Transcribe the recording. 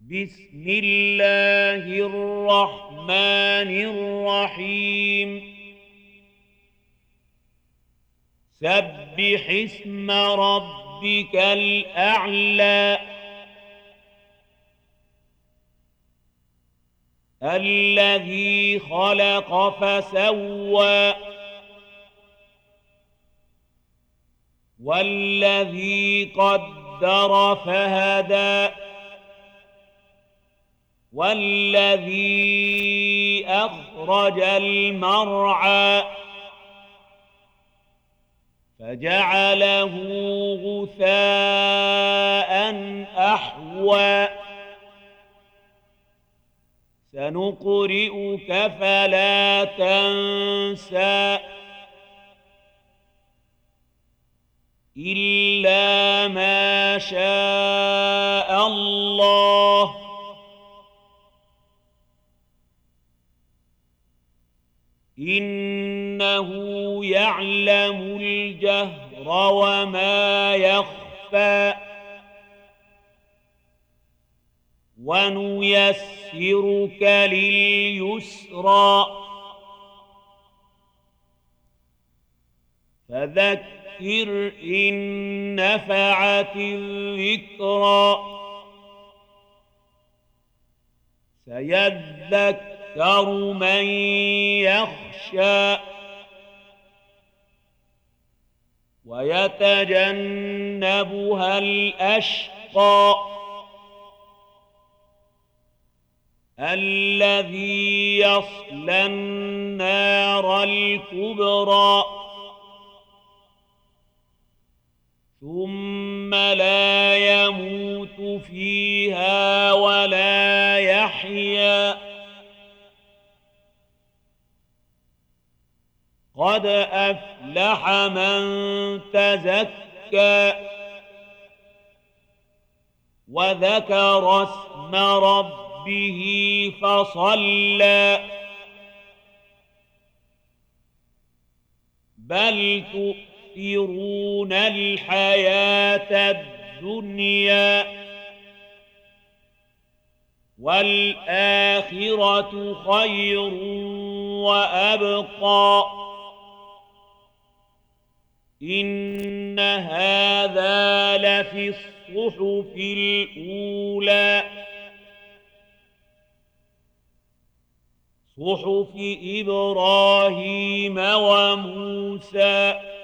بسم الله الرحمن الرحيم سبح اسم ربك الأعلى الذي خلق فسوى والذي قدر فهدى والذي أخرج المرعى فجعله غثاء أحوى سنقرئك فلا تنسى إلا ما شاء الله إنه يعلم الجهر وما يخفى ونيسرك لليسرى فذكر إن نفعت الذكرى سيذكر من يخشى ويتجنبها الأشقى الذي يصلى النار الكبرى ثم لا يموت فيها ولا يحيا قد أفلح من تزكى وذكر اسم ربه فصلى بل تؤثرون الحياة الدنيا والآخرة خير وأبقى إن هذا لفي الصحف الأولى صحف إبراهيم وموسى